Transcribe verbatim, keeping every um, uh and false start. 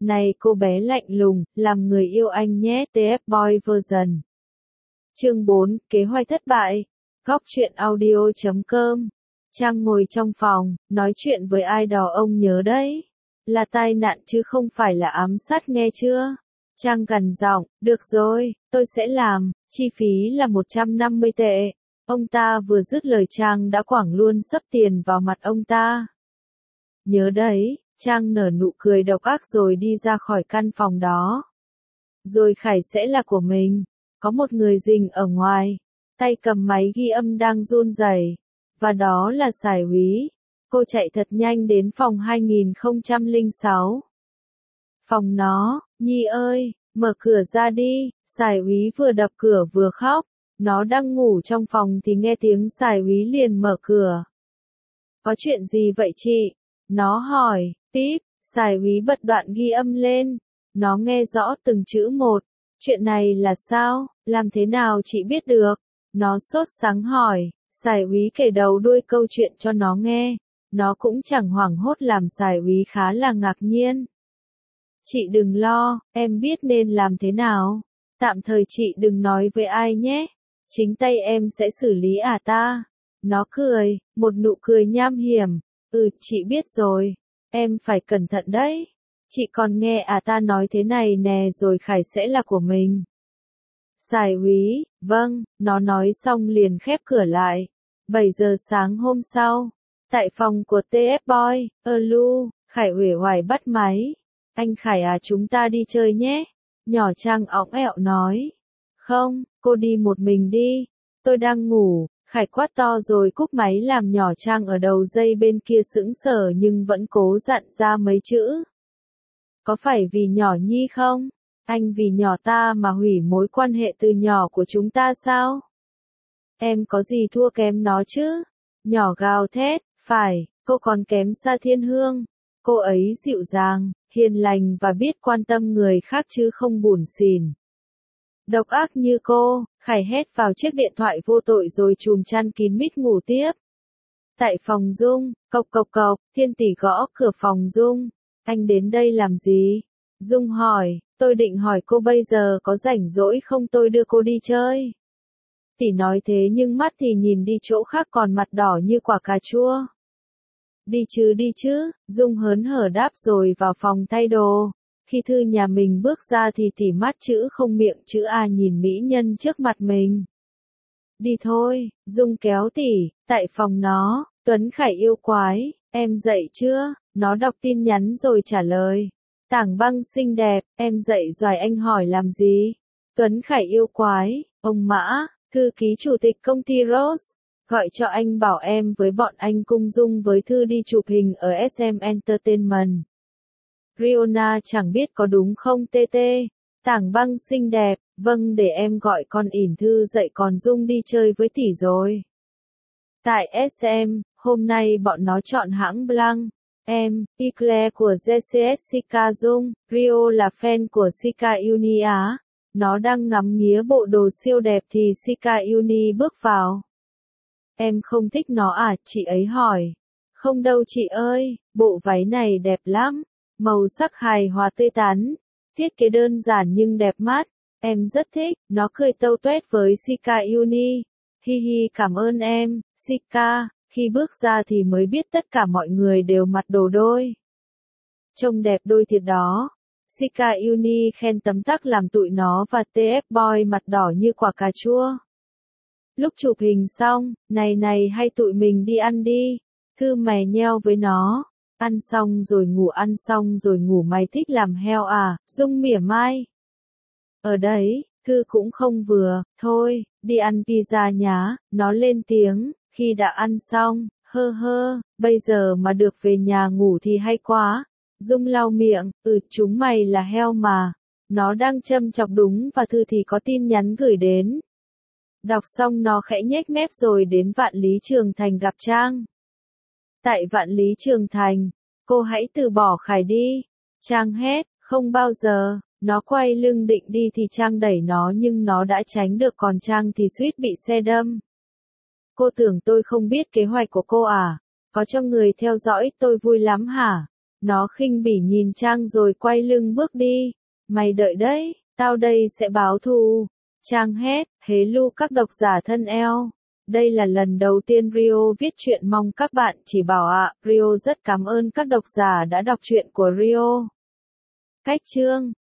Này cô bé lạnh lùng, làm người yêu anh nhé tê ép Boy version. Chương bốn, kế hoạch thất bại. Góc truyện audio chấm com. Trang ngồi trong phòng, nói chuyện với ai đó ông nhớ đấy. Là tai nạn chứ không phải là ám sát nghe chưa? Trang gằn giọng, được rồi, tôi sẽ làm, chi phí là một trăm năm mươi tệ. Ông ta vừa dứt lời Trang đã quẳng luôn xấp tiền vào mặt ông ta. Nhớ đấy, Trang nở nụ cười độc ác rồi đi ra khỏi căn phòng đó. Rồi Khải sẽ là của mình. Có một người rình ở ngoài, tay cầm máy ghi âm đang run rẩy, và đó là Sải Úy. Cô chạy thật nhanh đến phòng hai nghìn không trăm lẻ sáu. Phòng nó, Nhi ơi, mở cửa ra đi. Sải Úy vừa đập cửa vừa khóc. Nó đang ngủ trong phòng thì nghe tiếng Sải Úy liền mở cửa. Có chuyện gì vậy chị? Nó hỏi. Píp, Sải Úy bật đoạn ghi âm lên. Nó nghe rõ từng chữ một. Chuyện này là sao? Làm thế nào chị biết được? Nó sốt sắng hỏi. Sải Úy kể đầu đuôi câu chuyện cho nó nghe. Nó cũng chẳng hoảng hốt làm Sải Úy khá là ngạc nhiên. Chị đừng lo, em biết nên làm thế nào. Tạm thời chị đừng nói với ai nhé. Chính tay em sẽ xử lý à ta. Nó cười, một nụ cười nham hiểm. Ừ, chị biết rồi. Em phải cẩn thận đấy. Chị còn nghe à ta nói thế này nè rồi Khải sẽ là của mình. Sải Úy, vâng, nó nói xong liền khép cửa lại. bảy giờ sáng hôm sau, tại phòng của tê ép Boy, Elu, Khải uể oải bắt máy. Anh Khải à, chúng ta đi chơi nhé. Nhỏ Trang õng ẹo nói. Không, cô đi một mình đi. Tôi đang ngủ. Khải quát to rồi cúp máy làm nhỏ Trang ở đầu dây bên kia sững sờ nhưng vẫn cố dặn ra mấy chữ. Có phải vì nhỏ Nhi không? Anh vì nhỏ ta mà hủy mối quan hệ từ nhỏ của chúng ta sao? Em có gì thua kém nó chứ? Nhỏ gào thét, phải, cô còn kém xa Thiên Hương. Cô ấy dịu dàng, hiền lành và biết quan tâm người khác chứ không bủn xỉn. Độc ác như cô, Khải hét vào chiếc điện thoại vô tội rồi chùm chăn kín mít ngủ tiếp. Tại phòng Dung, cộc cộc cộc, Thiên Tỷ gõ cửa phòng Dung. Anh đến đây làm gì? Dung hỏi, tôi định hỏi cô bây giờ có rảnh rỗi không tôi đưa cô đi chơi. Tỷ nói thế nhưng mắt thì nhìn đi chỗ khác còn mặt đỏ như quả cà chua. Đi chứ đi chứ, Dung hớn hở đáp rồi vào phòng thay đồ. Khi Thư nhà mình bước ra thì tỷ mắt chữ không miệng chữ A nhìn mỹ nhân trước mặt mình. Đi thôi, Dung kéo tỷ, tại phòng nó, Tuấn Khải yêu quái, em dậy chưa? Nó đọc tin nhắn rồi trả lời. Tảng Băng xinh đẹp, em dậy rồi anh hỏi làm gì? Tuấn Khải yêu quái, ông Mã, thư ký chủ tịch công ty Rose, gọi cho anh bảo em với bọn anh cùng Dung với Thư đi chụp hình ở ét em Entertainment. Riona chẳng biết có đúng không tê tê. Tảng Băng xinh đẹp, vâng để em gọi con ỉn Thư dậy còn Dung đi chơi với tỷ rồi. Tại ét em, hôm nay bọn nó chọn hãng Blanc. Em, Eclair của giê xê ét Sika Dung, Rio là fan của Sika Uni Á. Nó đang ngắm nghía bộ đồ siêu đẹp thì Sika Uni bước vào. Em không thích nó à, chị ấy hỏi. Không đâu chị ơi, bộ váy này đẹp lắm. Màu sắc hài hòa tươi tắn. Thiết kế đơn giản nhưng đẹp mắt. Em rất thích, nó cười tâu tuét với Sika Uni. Hi hi cảm ơn em, Sika. Khi bước ra thì mới biết tất cả mọi người đều mặc đồ đôi. Trông đẹp đôi thiệt đó. Sika Uni khen tấm tắc làm tụi nó và tê ép Boy mặt đỏ như quả cà chua. Lúc chụp hình xong, này này hay tụi mình đi ăn đi. Thư mè nheo với nó. Ăn xong rồi ngủ ăn xong rồi ngủ mày thích làm heo à, Dung mỉa mai. Ở đấy, Thư cũng không vừa, thôi, đi ăn pizza nhá, nó lên tiếng. Khi đã ăn xong, hơ hơ, bây giờ mà được về nhà ngủ thì hay quá. Dung lau miệng, ừ chúng mày là heo mà. Nó đang châm chọc đúng và Thư thì có tin nhắn gửi đến. Đọc xong nó khẽ nhếch mép rồi đến Vạn Lý Trường Thành gặp Trang. Tại Vạn Lý Trường Thành, cô hãy từ bỏ Khải đi. Trang hét, không bao giờ. Nó quay lưng định đi thì Trang đẩy nó nhưng nó đã tránh được còn Trang thì suýt bị xe đâm. Cô tưởng tôi không biết kế hoạch của cô à? Có cho người theo dõi tôi vui lắm hả? Nó khinh bỉ nhìn Trang rồi quay lưng bước đi. Mày đợi đấy, tao đây sẽ báo thù. Trang hét, hello các độc giả thân eo. Đây là lần đầu tiên Rio viết truyện, mong các bạn chỉ bảo ạ. À. Rio rất cảm ơn các độc giả đã đọc truyện của Rio. Cách chương